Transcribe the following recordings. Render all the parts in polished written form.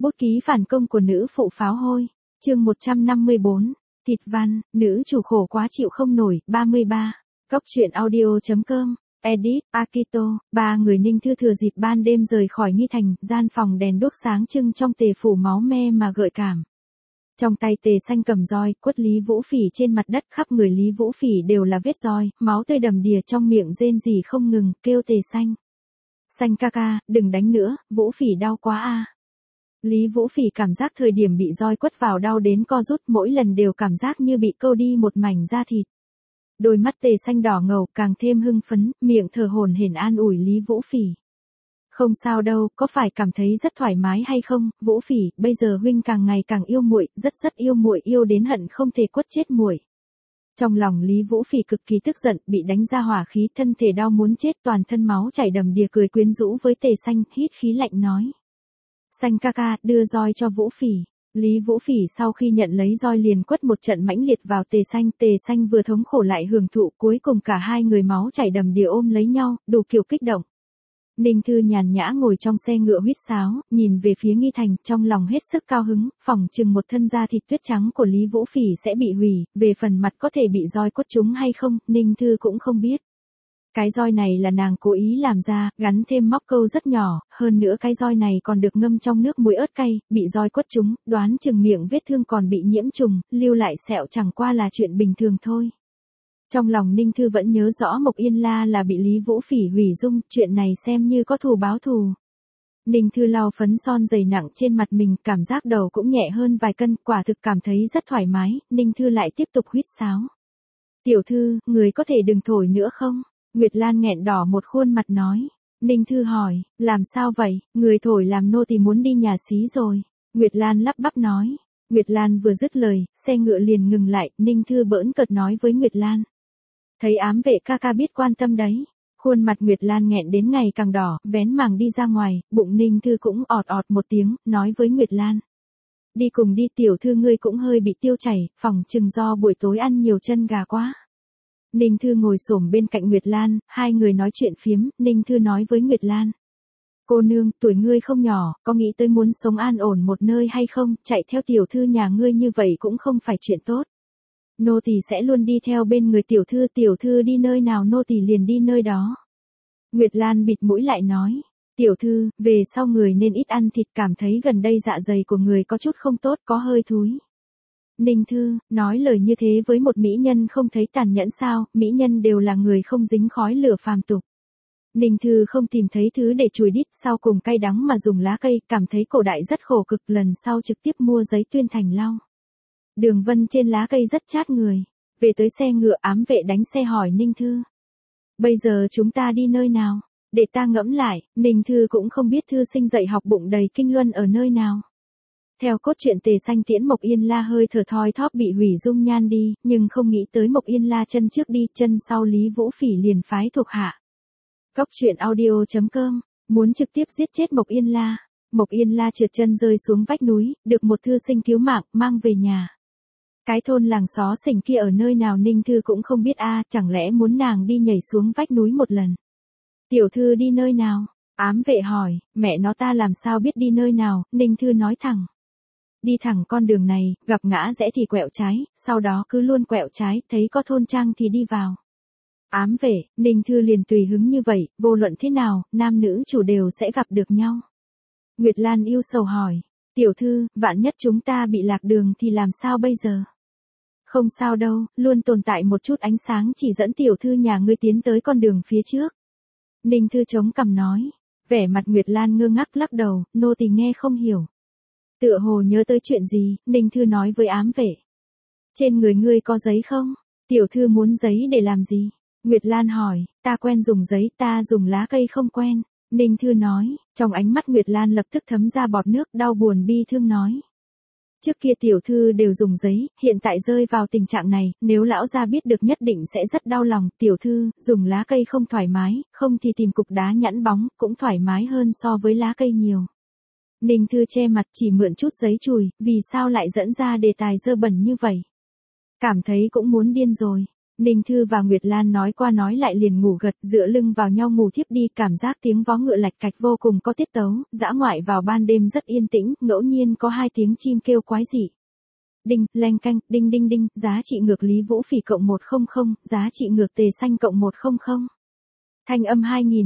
Bút ký phản công của nữ phụ pháo hôi. Chương 154. Thịt văn, nữ chủ khổ quá chịu không nổi. 33. Cốc truyện audio.com. Edit, Akito. Ba người Ninh Thư thừa dịp ban đêm rời khỏi Nghi Thành, gian phòng đèn đuốc sáng trưng trong tề phủ máu me mà gợi cảm. Trong tay Tề Xanh cầm roi, quất Lý Vũ Phỉ trên mặt đất, khắp người Lý Vũ Phỉ đều là vết roi, máu tươi đầm đìa, trong miệng rên rỉ không ngừng, kêu Tề Xanh. Xanh ca ca, đừng đánh nữa, Vũ Phỉ đau quá a. Lý Vũ Phỉ cảm giác thời điểm bị roi quất vào đau đến co rút, mỗi lần đều cảm giác như bị câu đi một mảnh da thịt. Đôi mắt Tề Xanh đỏ ngầu, càng thêm hưng phấn, miệng thở hổn hển an ủi Lý Vũ Phỉ. Không sao đâu, có phải cảm thấy rất thoải mái hay không, Vũ Phỉ, bây giờ huynh càng ngày càng yêu muội, rất yêu muội, yêu đến hận không thể quất chết muội. Trong lòng Lý Vũ Phỉ cực kỳ tức giận, bị đánh ra hỏa khí, thân thể đau muốn chết, toàn thân máu chảy đầm đìa, cười quyến rũ với Tề Xanh, hít khí lạnh nói. Xanh ca ca, đưa roi cho Vũ Phỉ. Lý Vũ Phỉ sau khi nhận lấy roi liền quất một trận mãnh liệt vào Tề Xanh vừa thống khổ lại hưởng thụ, cuối cùng cả hai người máu chảy đầm đìa ôm lấy nhau, đủ kiểu kích động. Ninh Thư nhàn nhã ngồi trong xe ngựa huýt sáo, nhìn về phía Nghi Thành, trong lòng hết sức cao hứng, phỏng chừng một thân da thịt tuyết trắng của Lý Vũ Phỉ sẽ bị hủy, về phần mặt có thể bị roi quất trúng hay không, Ninh Thư cũng không biết. Cái roi này là nàng cố ý làm ra, gắn thêm móc câu rất nhỏ, hơn nữa cái roi này còn được ngâm trong nước muối ớt cay, bị roi quất trúng, đoán chừng miệng vết thương còn bị nhiễm trùng, lưu lại sẹo chẳng qua là chuyện bình thường thôi. Trong lòng Ninh Thư vẫn nhớ rõ Mộc Yên La là bị Lý Vũ Phỉ hủy dung, chuyện này xem như có thù báo thù. Ninh Thư lau phấn son dày nặng trên mặt mình, cảm giác đầu cũng nhẹ hơn vài cân, quả thực cảm thấy rất thoải mái, Ninh Thư lại tiếp tục huýt sáo. Tiểu thư, người có thể đừng thổi nữa không? Nguyệt Lan nghẹn đỏ một khuôn mặt nói. Ninh Thư hỏi, làm sao vậy, người thổi làm nô tỳ muốn đi nhà xí rồi. Nguyệt Lan lắp bắp nói. Nguyệt Lan vừa dứt lời, xe ngựa liền ngừng lại, Ninh Thư bỡn cợt nói với Nguyệt Lan. Thấy ám vệ ca ca biết quan tâm đấy. Khuôn mặt Nguyệt Lan nghẹn đến ngày càng đỏ, vén màng đi ra ngoài, bụng Ninh Thư cũng ọt một tiếng, nói với Nguyệt Lan. Đi cùng đi, tiểu thư ngươi cũng hơi bị tiêu chảy, phỏng chừng do buổi tối ăn nhiều chân gà quá. Ninh Thư ngồi xổm bên cạnh Nguyệt Lan, hai người nói chuyện phiếm, Ninh Thư nói với Nguyệt Lan. Cô nương, tuổi ngươi không nhỏ, có nghĩ tới muốn sống an ổn một nơi hay không, chạy theo tiểu thư nhà ngươi như vậy cũng không phải chuyện tốt. Nô tỳ sẽ luôn đi theo bên người tiểu thư đi nơi nào nô tỳ liền đi nơi đó. Nguyệt Lan bịt mũi lại nói, tiểu thư, về sau người nên ít ăn thịt, cảm thấy gần đây dạ dày của người có chút không tốt, có hơi thúi. Ninh Thư, nói lời như thế với một mỹ nhân không thấy tàn nhẫn sao, mỹ nhân đều là người không dính khói lửa phàm tục. Ninh Thư không tìm thấy thứ để chùi đít, sau cùng cay đắng mà dùng lá cây, cảm thấy cổ đại rất khổ cực, lần sau trực tiếp mua giấy tuyên thành lau. Đường vân trên lá cây rất chát người. Về tới xe ngựa, ám vệ đánh xe hỏi Ninh Thư. Bây giờ chúng ta đi nơi nào? Để ta ngẫm lại, Ninh Thư cũng không biết thư sinh dạy học bụng đầy kinh luân ở nơi nào. Theo cốt truyện Tề Xanh tiễn Mộc Yên La hơi thở thoi thóp bị hủy dung nhan đi, nhưng không nghĩ tới Mộc Yên La chân trước đi, chân sau Lý Vũ Phỉ liền phái thuộc hạ. Cốc truyện audio.com, muốn trực tiếp giết chết Mộc Yên La. Mộc Yên La trượt chân rơi xuống vách núi, được một thư sinh cứu mạng, mang về nhà. Cái thôn làng xó xỉnh kia ở nơi nào Ninh Thư cũng không biết chẳng lẽ muốn nàng đi nhảy xuống vách núi một lần. Tiểu thư đi nơi nào? Ám vệ hỏi, mẹ nó ta làm sao biết đi nơi nào, Ninh Thư nói thẳng. Đi thẳng con đường này, gặp ngã rẽ thì quẹo trái, sau đó cứ luôn quẹo trái, thấy có thôn trang thì đi vào. Ám vệ, Ninh Thư liền tùy hứng như vậy, vô luận thế nào, nam nữ chủ đều sẽ gặp được nhau. Nguyệt Lan yêu sầu hỏi, tiểu thư, vạn nhất chúng ta bị lạc đường thì làm sao bây giờ? Không sao đâu, luôn tồn tại một chút ánh sáng chỉ dẫn tiểu thư nhà ngươi tiến tới con đường phía trước. Ninh Thư chống cằm nói, vẻ mặt Nguyệt Lan ngơ ngác lắc đầu, nô tỳ nghe không hiểu. Tựa hồ nhớ tới chuyện gì, Ninh Thư nói với ám vệ. Trên người ngươi có giấy không? Tiểu thư muốn giấy để làm gì? Nguyệt Lan hỏi, ta quen dùng giấy, ta dùng lá cây không quen. Ninh Thư nói, trong ánh mắt Nguyệt Lan lập tức thấm ra bọt nước, đau buồn bi thương nói. Trước kia tiểu thư đều dùng giấy, hiện tại rơi vào tình trạng này, nếu lão gia biết được nhất định sẽ rất đau lòng, tiểu thư, dùng lá cây không thoải mái, không thì tìm cục đá nhẵn bóng, cũng thoải mái hơn so với lá cây nhiều. Ninh Thư che mặt chỉ mượn chút giấy chùi, vì sao lại dẫn ra đề tài dơ bẩn như vậy? Cảm thấy cũng muốn điên rồi. Ninh Thư và Nguyệt Lan nói qua nói lại liền ngủ gật, dựa lưng vào nhau ngủ thiếp đi, cảm giác tiếng vó ngựa lạch cạch vô cùng có tiết tấu, dã ngoại vào ban đêm rất yên tĩnh, ngẫu nhiên có hai tiếng chim kêu quái dị. Đinh, leng canh, đinh đinh đinh, giá trị ngược Lý Vũ Phỉ cộng 100, giá trị ngược Tề Xanh cộng 100. Thanh âm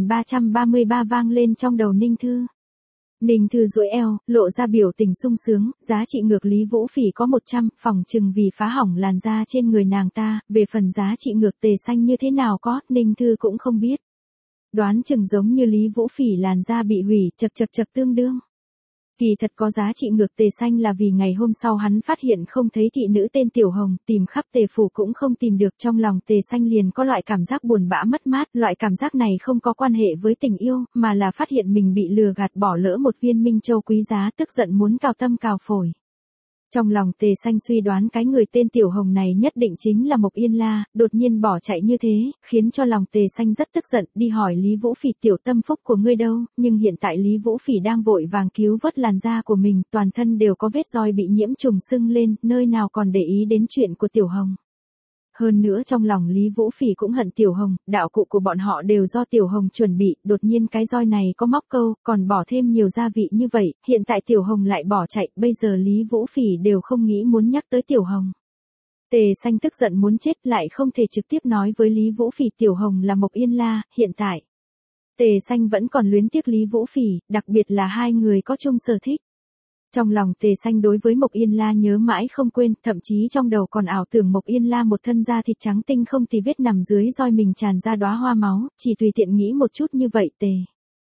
2333 vang lên trong đầu Ninh Thư. Ninh Thư duỗi eo, lộ ra biểu tình sung sướng, giá trị ngược Lý Vũ Phỉ có 100, phỏng chừng vì phá hỏng làn da trên người nàng ta, về phần giá trị ngược Tề Xanh như thế nào có, Ninh Thư cũng không biết. Đoán chừng giống như Lý Vũ Phỉ làn da bị hủy, chật tương đương. Kỳ thật có giá trị ngược Tề Xanh là vì ngày hôm sau hắn phát hiện không thấy thị nữ tên Tiểu Hồng, tìm khắp Tề phủ cũng không tìm được, trong lòng Tề Xanh liền có loại cảm giác buồn bã mất mát, loại cảm giác này không có quan hệ với tình yêu, mà là phát hiện mình bị lừa gạt, bỏ lỡ một viên minh châu quý giá, tức giận muốn cào tâm cào phổi. Trong lòng Tề Xanh suy đoán cái người tên Tiểu Hồng này nhất định chính là Mộc Yên La, đột nhiên bỏ chạy như thế, khiến cho lòng Tề Xanh rất tức giận, đi hỏi Lý Vũ Phỉ tiểu tâm phúc của ngươi đâu, nhưng hiện tại Lý Vũ Phỉ đang vội vàng cứu vớt làn da của mình, toàn thân đều có vết roi bị nhiễm trùng sưng lên, nơi nào còn để ý đến chuyện của Tiểu Hồng. Hơn nữa trong lòng Lý Vũ Phỉ cũng hận Tiểu Hồng, đạo cụ của bọn họ đều do Tiểu Hồng chuẩn bị, đột nhiên cái roi này có móc câu, còn bỏ thêm nhiều gia vị như vậy, hiện tại Tiểu Hồng lại bỏ chạy, bây giờ Lý Vũ Phỉ đều không nghĩ muốn nhắc tới Tiểu Hồng. Tề Xanh tức giận muốn chết, lại không thể trực tiếp nói với Lý Vũ Phỉ Tiểu Hồng là Mộc Yên La, hiện tại. Tề Xanh vẫn còn luyến tiếc Lý Vũ Phỉ, đặc biệt là hai người có chung sở thích. Trong lòng Tề Xanh đối với Mộc Yên La nhớ mãi không quên, thậm chí trong đầu còn ảo tưởng Mộc Yên La một thân da thịt trắng tinh không tì vết nằm dưới roi mình tràn ra đóa hoa máu, chỉ tùy tiện nghĩ một chút như vậy Tề.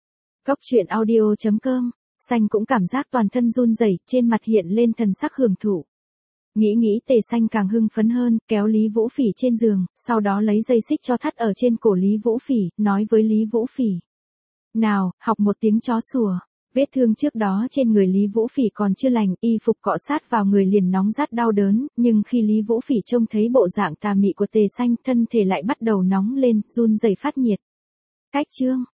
Cốc truyện audio.com, Xanh cũng cảm giác toàn thân run rẩy, trên mặt hiện lên thần sắc hưởng thụ. Nghĩ Tề Xanh càng hưng phấn hơn, kéo Lý Vũ Phỉ trên giường, sau đó lấy dây xích cho thắt ở trên cổ Lý Vũ Phỉ, nói với Lý Vũ Phỉ. Nào, học một tiếng chó sủa. Vết thương trước đó trên người Lý Vũ Phỉ còn chưa lành, y phục cọ sát vào người liền nóng rát đau đớn, nhưng khi Lý Vũ Phỉ trông thấy bộ dạng tà mị của Tề Xanh, thân thể lại bắt đầu nóng lên, run rẩy phát nhiệt. Cách chương